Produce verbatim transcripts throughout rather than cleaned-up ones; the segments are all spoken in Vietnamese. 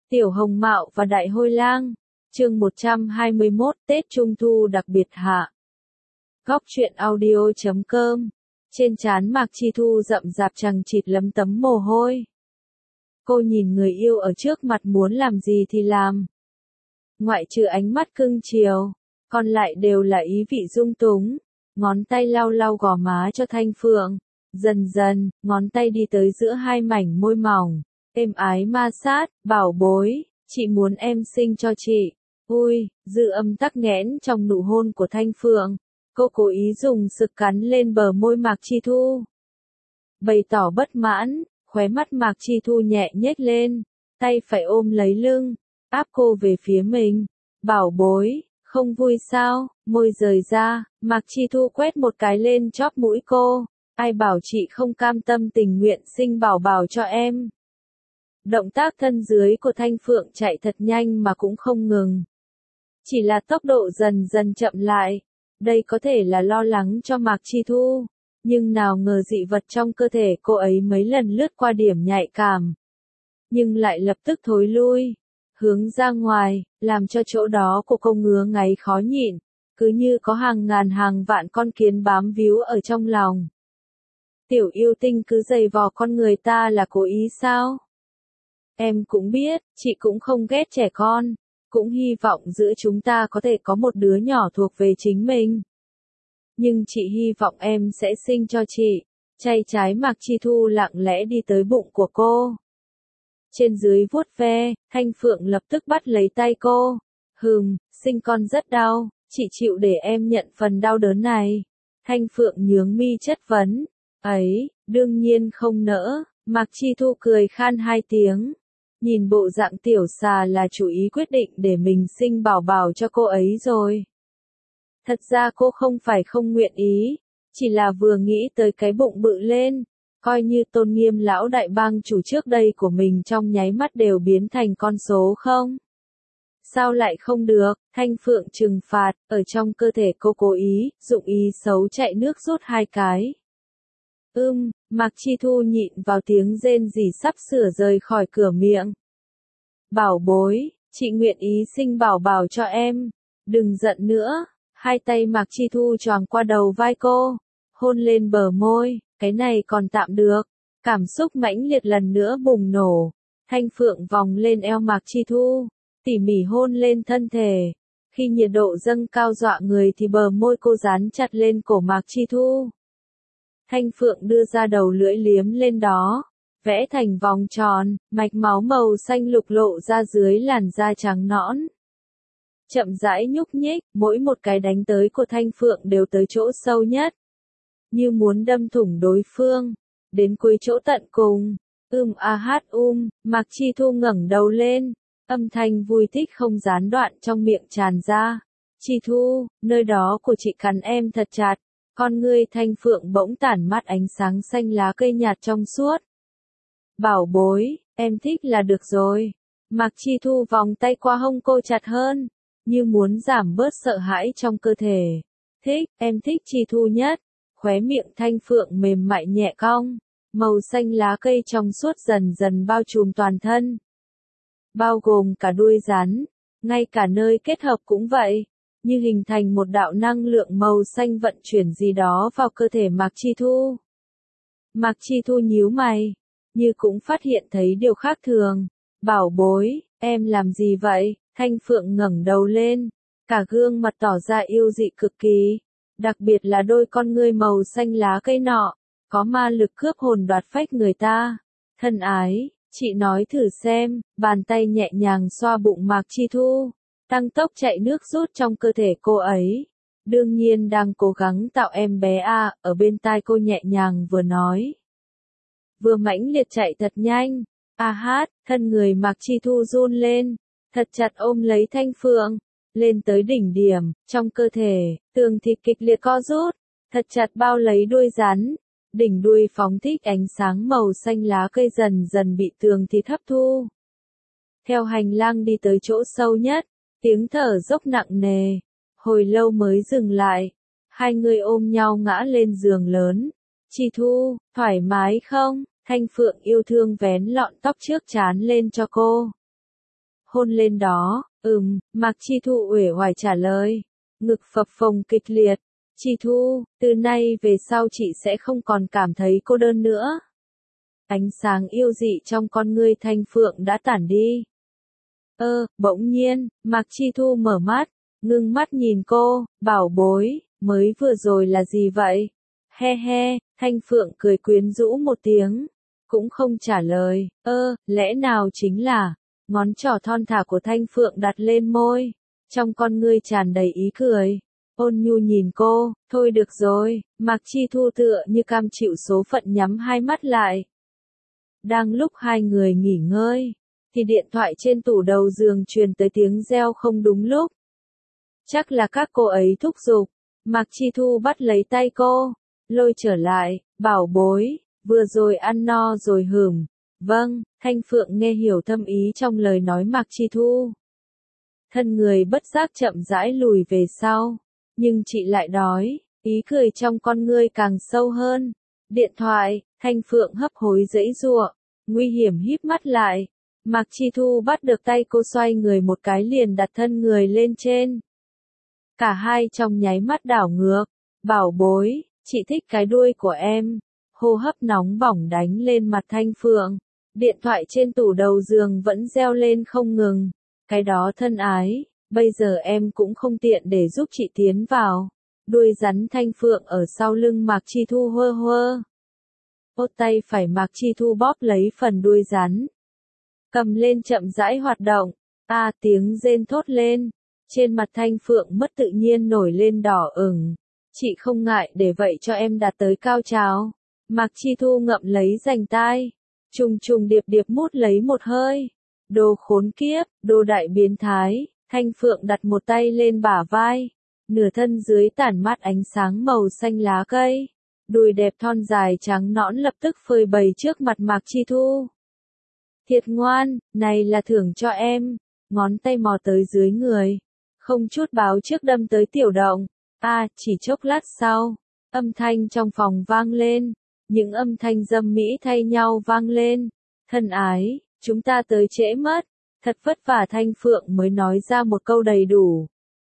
Tiểu Hồng Mạo và Đại Hôi Lang, chương một trăm hai mươi mốt, Tết Trung Thu đặc biệt hạ. Góc truyện audio chấm com. Trên trán Mạc Chi Thu rậm rạp chằng chịt lấm tấm mồ hôi. Cô nhìn người yêu ở trước mặt muốn làm gì thì làm. Ngoại trừ ánh mắt cưng chiều, còn lại đều là ý vị dung túng. Ngón tay lau lau gò má cho Thanh Phượng. Dần dần, ngón tay đi tới giữa hai mảnh môi mỏng. Êm ái ma sát, bảo bối, chị muốn em sinh cho chị. Ui, dư âm tắc nghẽn trong nụ hôn của Thanh Phượng. Cô cố ý dùng sực cắn lên bờ môi Mạc Chi Thu. Bày tỏ bất mãn, khóe mắt Mạc Chi Thu nhẹ nhếch lên, tay phải ôm lấy lưng, áp cô về phía mình. Bảo bối, không vui sao, môi rời ra, Mạc Chi Thu quét một cái lên chóp mũi cô. Ai bảo chị không cam tâm tình nguyện sinh bảo bảo cho em. Động tác thân dưới của Thanh Phượng chạy thật nhanh mà cũng không ngừng. Chỉ là tốc độ dần dần chậm lại. Đây có thể là lo lắng cho Mạc Chi Thu. Nhưng nào ngờ dị vật trong cơ thể cô ấy mấy lần lướt qua điểm nhạy cảm. Nhưng lại lập tức thối lui. Hướng ra ngoài, làm cho chỗ đó của cô ngứa ngáy khó nhịn. Cứ như có hàng ngàn hàng vạn con kiến bám víu ở trong lòng. Tiểu yêu tinh cứ giày vò con người ta là cố ý sao? Em cũng biết, chị cũng không ghét trẻ con, cũng hy vọng giữa chúng ta có thể có một đứa nhỏ thuộc về chính mình. Nhưng chị hy vọng em sẽ sinh cho chị. Chay trái Mạc Chi Thu lặng lẽ đi tới bụng của cô. Trên dưới vuốt ve, Thanh Phượng lập tức bắt lấy tay cô. Hừm, sinh con rất đau, chị chịu để em nhận phần đau đớn này. Thanh Phượng nhướng mi chất vấn. Ấy, đương nhiên không nỡ, Mạc Chi Thu cười khan hai tiếng. Nhìn bộ dạng tiểu xà là chủ ý quyết định để mình sinh bảo bảo cho cô ấy rồi. Thật ra cô không phải không nguyện ý, chỉ là vừa nghĩ tới cái bụng bự lên, coi như tôn nghiêm lão đại bang chủ trước đây của mình trong nháy mắt đều biến thành con số không. Sao lại không được, Thanh Phượng trừng phạt, ở trong cơ thể cô cố ý, dụng ý xấu chạy nước rút hai cái. Ưm, Mạc Chi Thu nhịn vào tiếng rên rỉ sắp sửa rời khỏi cửa miệng. Bảo bối, chị nguyện ý sinh bảo bảo cho em. Đừng giận nữa. Hai tay Mạc Chi Thu choàng qua đầu vai cô, hôn lên bờ môi, cái này còn tạm được. Cảm xúc mãnh liệt lần nữa bùng nổ. Thanh Phượng vòng lên eo Mạc Chi Thu, tỉ mỉ hôn lên thân thể. Khi nhiệt độ dâng cao dọa người thì bờ môi cô dán chặt lên cổ Mạc Chi Thu. Thanh Phượng đưa ra đầu lưỡi liếm lên đó, vẽ thành vòng tròn, mạch máu màu xanh lục lộ ra dưới làn da trắng nõn. Chậm rãi nhúc nhích, mỗi một cái đánh tới của Thanh Phượng đều tới chỗ sâu nhất. Như muốn đâm thủng đối phương, đến cuối chỗ tận cùng. Ưm a hát um, Mạc Chi Thu ngẩng đầu lên, âm thanh vui thích không gián đoạn trong miệng tràn ra. Chi Thu, nơi đó của chị cắn em thật chặt. Con ngươi Thanh Phượng bỗng tản mắt ánh sáng xanh lá cây nhạt trong suốt. Bảo bối, em thích là được rồi. Mạc Chi Thu vòng tay qua hông cô chặt hơn, như muốn giảm bớt sợ hãi trong cơ thể. Thích, em thích Chi Thu nhất. Khóe miệng Thanh Phượng mềm mại nhẹ cong, màu xanh lá cây trong suốt dần dần bao trùm toàn thân. Bao gồm cả đuôi rắn, ngay cả nơi kết hợp cũng vậy. Như hình thành một đạo năng lượng màu xanh vận chuyển gì đó vào cơ thể Mạc Chi Thu. Mạc Chi Thu nhíu mày, như cũng phát hiện thấy điều khác thường. Bảo bối, em làm gì vậy? Thanh Phượng ngẩng đầu lên, cả gương mặt tỏ ra yêu dị cực kỳ. Đặc biệt là đôi con ngươi màu xanh lá cây nọ, có ma lực cướp hồn đoạt phách người ta. Thân ái, chị nói thử xem, bàn tay nhẹ nhàng xoa bụng Mạc Chi Thu. Tăng tốc chạy nước rút trong cơ thể cô ấy. Đương nhiên đang cố gắng tạo em bé a, à, ở bên tai cô nhẹ nhàng vừa nói. Vừa mãnh liệt chạy thật nhanh. A hát, thân người Mạc Chi Thu run lên, thật chặt ôm lấy Thanh Phượng, lên tới đỉnh điểm, trong cơ thể, tường thịt kịch liệt co rút, thật chặt bao lấy đuôi rắn. Đỉnh đuôi phóng thích ánh sáng màu xanh lá cây dần dần bị tường thịt hấp thu. Theo hành lang đi tới chỗ sâu nhất. Tiếng thở dốc nặng nề, hồi lâu mới dừng lại. Hai người ôm nhau ngã lên giường lớn. Chi Thu, thoải mái không? Thanh Phượng yêu thương vén lọn tóc trước trán lên cho cô. hôn lên đó, ừm, Mạc Chi Thu uể oải trả lời, ngực phập phồng kịch liệt, Chi Thu, từ nay về sau chị sẽ không còn cảm thấy cô đơn nữa. Ánh sáng yêu dị trong con ngươi Thanh Phượng đã tản đi. Ơ, bỗng nhiên, Mạc Chi Thu mở mắt, ngưng mắt nhìn cô, bảo bối, mới vừa rồi là gì vậy? He he, Thanh Phượng cười quyến rũ một tiếng, cũng không trả lời, ơ, lẽ nào chính là, ngón trỏ thon thả của Thanh Phượng đặt lên môi, trong con ngươi tràn đầy ý cười. Ôn nhu nhìn cô, thôi được rồi, Mạc Chi Thu tựa như cam chịu số phận nhắm hai mắt lại. Đang lúc hai người nghỉ ngơi, thì điện thoại trên tủ đầu giường truyền tới tiếng reo không đúng lúc. Chắc là các cô ấy thúc giục, Mạc Chi Thu bắt lấy tay cô, lôi trở lại, bảo bối, vừa rồi ăn no rồi hửm. Vâng, Thanh Phượng nghe hiểu thâm ý trong lời nói Mạc Chi Thu. Thân người bất giác chậm rãi lùi về sau, nhưng chị lại đói, ý cười trong con ngươi càng sâu hơn. Điện thoại, Thanh Phượng hấp hối giãy giụa, nguy hiểm híp mắt lại. Mạc Chi Thu bắt được tay cô xoay người một cái liền đặt thân người lên trên. Cả hai trong nháy mắt đảo ngược, bảo bối, chị thích cái đuôi của em. Hô hấp nóng bỏng đánh lên mặt Thanh Phượng. Điện thoại trên tủ đầu giường vẫn reo lên không ngừng. Cái đó thân ái, bây giờ em cũng không tiện để giúp chị tiến vào. Đuôi rắn Thanh Phượng ở sau lưng Mạc Chi Thu hơ hơ. Ốt tay phải Mạc Chi Thu bóp lấy phần đuôi rắn. Cầm lên chậm rãi hoạt động. A à, tiếng rên thốt lên. Trên mặt Thanh Phượng mất tự nhiên nổi lên đỏ ửng. Chị không ngại để vậy cho em đạt tới cao trào. Mạc Chi Thu ngậm lấy rành tai. Trùng trùng điệp điệp mút lấy một hơi. Đồ khốn kiếp, đồ đại biến thái. Thanh Phượng đặt một tay lên bả vai. Nửa thân dưới tản mát ánh sáng màu xanh lá cây. Đùi đẹp thon dài trắng nõn lập tức phơi bày trước mặt Mạc Chi Thu. Thiệt ngoan, này là thưởng cho em. Ngón tay mò tới dưới người. Không chút báo trước đâm tới tiểu động. A, à, chỉ chốc lát sau. Âm thanh trong phòng vang lên. Những âm thanh dâm mỹ thay nhau vang lên. Thân ái, chúng ta tới trễ mất. Thật vất vả Thanh Phượng mới nói ra một câu đầy đủ.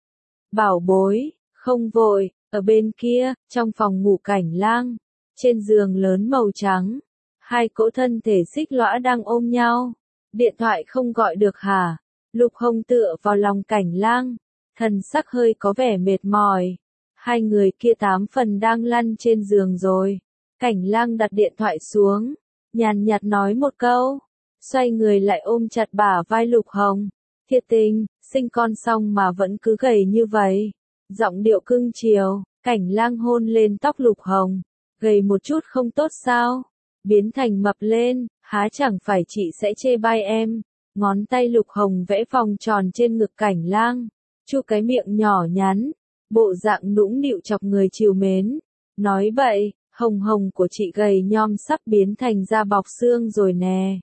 Bảo bối, không vội, ở bên kia, trong phòng ngủ Cảnh Lang. Trên giường lớn màu trắng. Hai cỗ thân thể xích lõa đang ôm nhau. Điện thoại không gọi được hả? Lục Hồng tựa vào lòng Cảnh Lang. Thần sắc hơi có vẻ mệt mỏi. Hai người kia tám phần đang lăn trên giường rồi. Cảnh Lang đặt điện thoại xuống. Nhàn nhạt nói một câu. Xoay người lại ôm chặt bả vai Lục Hồng. Thiệt tình, sinh con xong mà vẫn cứ gầy như vậy. Giọng điệu cưng chiều. Cảnh Lang hôn lên tóc Lục Hồng. Gầy một chút không tốt sao? Biến thành mập lên, há chẳng phải chị sẽ chê bai em. Ngón tay Lục Hồng vẽ vòng tròn trên ngực Cảnh Lang. Chu cái miệng nhỏ nhắn. Bộ dạng nũng nịu chọc người trìu mến. Nói bậy, hồng hồng của chị gầy nhom sắp biến thành da bọc xương rồi nè.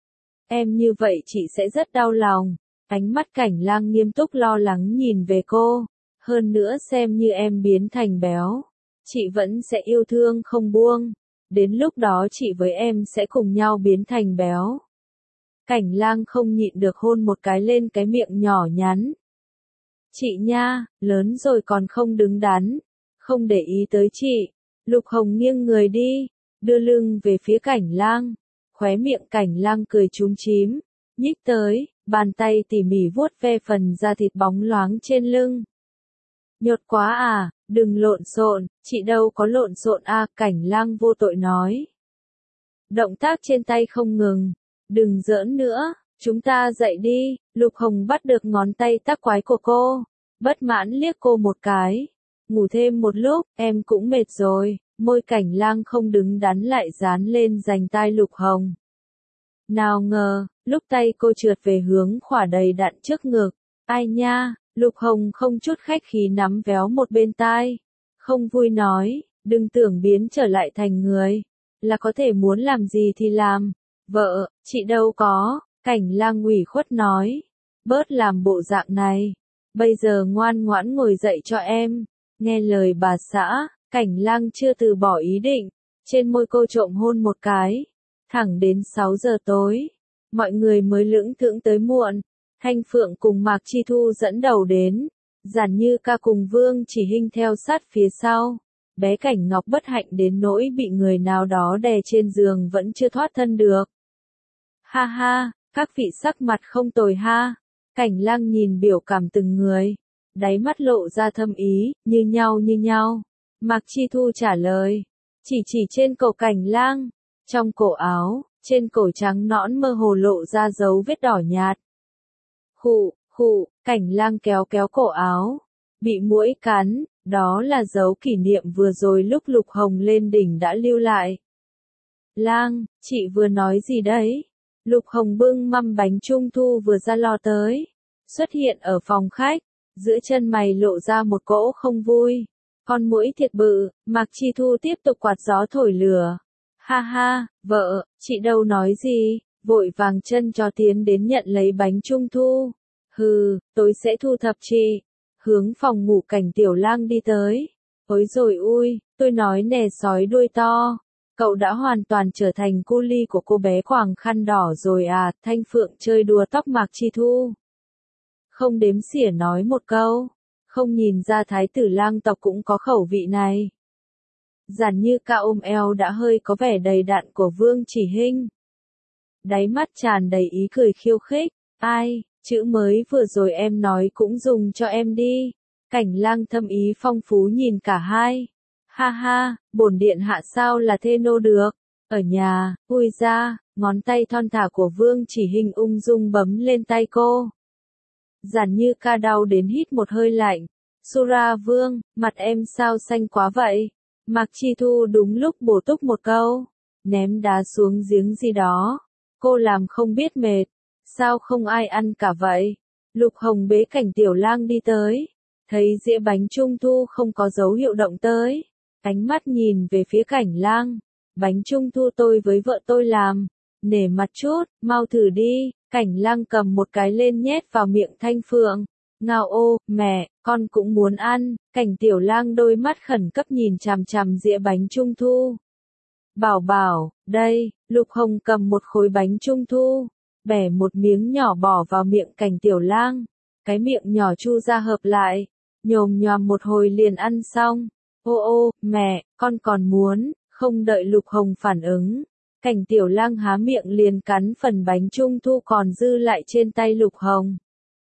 Em như vậy chị sẽ rất đau lòng. Ánh mắt Cảnh Lang nghiêm túc lo lắng nhìn về cô. Hơn nữa xem như em biến thành béo. Chị vẫn sẽ yêu thương không buông. Đến lúc đó chị với em sẽ cùng nhau biến thành béo. Cảnh Lang không nhịn được hôn một cái lên cái miệng nhỏ nhắn. Chị nha, lớn rồi còn không đứng đắn. Không để ý tới chị. Lục Hồng nghiêng người đi. Đưa lưng về phía Cảnh Lang. Khóe miệng Cảnh Lang cười chúm chím. Nhích tới, bàn tay tỉ mỉ vuốt ve phần da thịt bóng loáng trên lưng. Nhột quá à, đừng lộn xộn, chị đâu có lộn xộn à, Cảnh Lang vô tội nói. Động tác trên tay không ngừng, đừng giỡn nữa, chúng ta dậy đi. Lục Hồng bắt được ngón tay tác quái của cô, bất mãn liếc cô một cái. Ngủ thêm một lúc, em cũng mệt rồi. Môi Cảnh Lang không đứng đắn lại dán lên dành tai Lục Hồng. Nào ngờ, lúc tay cô trượt về hướng khỏa đầy đặn trước ngực. Ai nha, Lục Hồng không chút khách khí nắm véo một bên tai. Không vui nói, đừng tưởng biến trở lại thành người. Là có thể muốn làm gì thì làm. Vợ, chị đâu có, Cảnh Lang ủy khuất nói. Bớt làm bộ dạng này. Bây giờ ngoan ngoãn ngồi dậy cho em. Nghe lời bà xã, Cảnh Lang chưa từ bỏ ý định. Trên môi cô trộm hôn một cái. Thẳng đến sáu giờ tối. Mọi người mới lững thững tới muộn. Thanh Phượng cùng Mạc Chi Thu dẫn đầu đến, Giản Như Ca cùng Vương Chỉ Hinh theo sát phía sau. Bé Cảnh Ngọc bất hạnh đến nỗi bị người nào đó đè trên giường vẫn chưa thoát thân được. Ha ha, các vị sắc mặt không tồi ha. Cảnh Lang nhìn biểu cảm từng người, đáy mắt lộ ra thâm ý, như nhau như nhau. Mạc Chi Thu trả lời, chỉ chỉ trên cổ Cảnh Lang, trong cổ áo, trên cổ trắng nõn mơ hồ lộ ra dấu vết đỏ nhạt. Khụ, khụ, Cảnh Lang kéo kéo cổ áo, bị muỗi cắn, đó là dấu kỷ niệm vừa rồi lúc Lục Hồng lên đỉnh đã lưu lại. Lang, chị vừa nói gì đấy? Lục Hồng bưng mâm bánh trung thu vừa ra lò tới, xuất hiện ở phòng khách, giữa chân mày lộ ra một cỗ không vui. Con muỗi thiệt bự, Mạc Chi Thu tiếp tục quạt gió thổi lửa. Ha ha, vợ, chị đâu nói gì, vội vàng chân cho tiến đến nhận lấy bánh trung thu. Hừ, tôi sẽ thu thập chị. Hướng phòng ngủ Cảnh Tiểu Lang đi tới. Ôi rồi ui, tôi nói nè sói đuôi to. Cậu đã hoàn toàn trở thành cu li của cô bé quàng khăn đỏ rồi à, Thanh Phượng chơi đùa tóc Mạc Chi Thu. Không đếm xỉa nói một câu, không nhìn ra thái tử Lang tộc cũng có khẩu vị này. Giản Như Ca ôm eo đã hơi có vẻ đầy đặn của Vương Chỉ Hinh. Đáy mắt tràn đầy ý cười khiêu khích, ai, chữ mới vừa rồi em nói cũng dùng cho em đi. Cảnh Lang thâm ý phong phú nhìn cả hai. Ha ha, bổn điện hạ sao là thê nô được, ở nhà, ui ra, ngón tay thon thả của Vương Chỉ Hinh ung dung bấm lên tay cô. Giản Như Ca đau đến hít một hơi lạnh, Sura Vương, mặt em sao xanh quá vậy? Mạc Chi Thu đúng lúc bổ túc một câu, ném đá xuống giếng gì đó, cô làm không biết mệt, sao không ai ăn cả vậy? Lục Hồng bế Cảnh Tiểu Lang đi tới, thấy dĩa bánh trung thu không có dấu hiệu động tới. Ánh mắt nhìn về phía Cảnh Lang, bánh trung thu tôi với vợ tôi làm, nể mặt chút, mau thử đi. Cảnh Lang cầm một cái lên nhét vào miệng Thanh Phượng. Ngao ô, mẹ, con cũng muốn ăn. Cảnh Tiểu Lang đôi mắt khẩn cấp nhìn chằm chằm dĩa bánh trung thu. Bảo bảo, đây, Lục Hồng cầm một khối bánh trung thu, bẻ một miếng nhỏ bỏ vào miệng Cảnh Tiểu Lang. Cái miệng nhỏ chu ra hợp lại, nhồm nhòm một hồi liền ăn xong. Ô ô, mẹ, con còn muốn, không đợi Lục Hồng phản ứng. Cảnh Tiểu Lang há miệng liền cắn phần bánh trung thu còn dư lại trên tay Lục Hồng.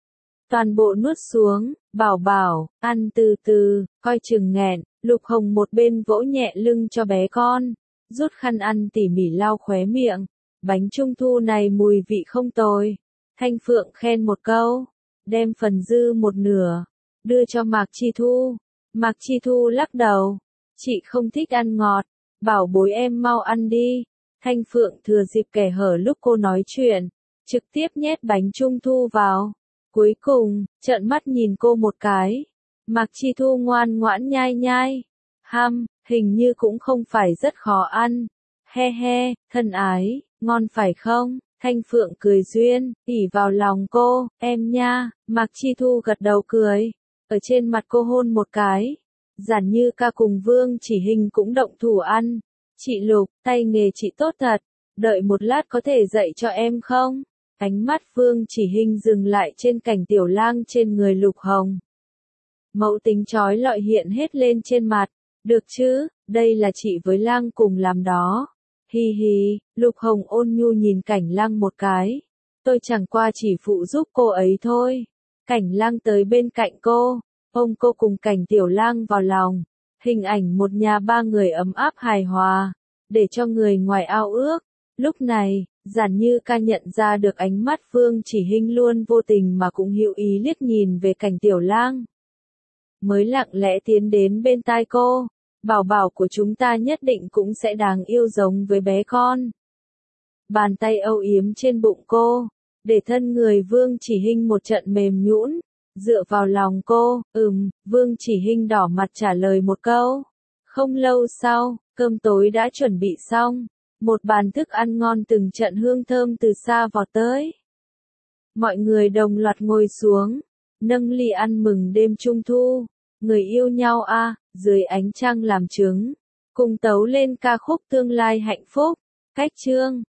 Toàn bộ nuốt xuống, bảo bảo, ăn từ từ, coi chừng nghẹn. Lục Hồng một bên vỗ nhẹ lưng cho bé con, rút khăn ăn tỉ mỉ lau khóe miệng. Bánh trung thu này mùi vị không tồi. Thanh Phượng khen một câu, đem phần dư một nửa, đưa cho Mạc Chi Thu. Mạc Chi Thu lắc đầu, chị không thích ăn ngọt, bảo bối em mau ăn đi. Thanh Phượng thừa dịp kẻ hở lúc cô nói chuyện, trực tiếp nhét bánh trung thu vào. Cuối cùng, trợn mắt nhìn cô một cái. Mạc Chi Thu ngoan ngoãn nhai nhai. Ham, hình như cũng không phải rất khó ăn. He he, thân ái, ngon phải không? Thanh Phượng cười duyên, ỉ vào lòng cô, em nha. Mạc Chi Thu gật đầu cười, ở trên mặt cô hôn một cái. Giản Như Ca cùng Vương Chỉ Hinh cũng động thủ ăn. Chị Lục, tay nghề chị tốt thật, đợi một lát có thể dạy cho em không? Ánh mắt Vương Chỉ Hinh dừng lại trên Cảnh Tiểu Lang trên người Lục Hồng. Mẫu tính trói lọi hiện hết lên trên mặt, được chứ, đây là chị với Lang cùng làm đó. Hi hi, Lục Hồng ôn nhu nhìn Cảnh Lang một cái. Tôi chẳng qua chỉ phụ giúp cô ấy thôi. Cảnh Lang tới bên cạnh cô, ôm cô cùng Cảnh Tiểu Lang vào lòng. Hình ảnh một nhà ba người ấm áp hài hòa, để cho người ngoài ao ước. Lúc này, Giản Như Ca nhận ra được ánh mắt Vương Chỉ Hinh luôn vô tình mà cũng hữu ý liếc nhìn về Cảnh Tiểu Lang. Mới lặng lẽ tiến đến bên tai cô, bảo bảo của chúng ta nhất định cũng sẽ đáng yêu giống với bé con. Bàn tay âu yếm trên bụng cô, để thân người Vương Chỉ Hinh một trận mềm nhũn. Dựa vào lòng cô, ừm, Vương Chỉ Hinh đỏ mặt trả lời một câu. Không lâu sau, cơm tối đã chuẩn bị xong. Một bàn thức ăn ngon từng trận hương thơm từ xa vọt tới. Mọi người đồng loạt ngồi xuống, nâng ly ăn mừng đêm trung thu. Người yêu nhau a, à, dưới ánh trăng làm chứng. Cùng tấu lên ca khúc tương lai hạnh phúc. Cách chương.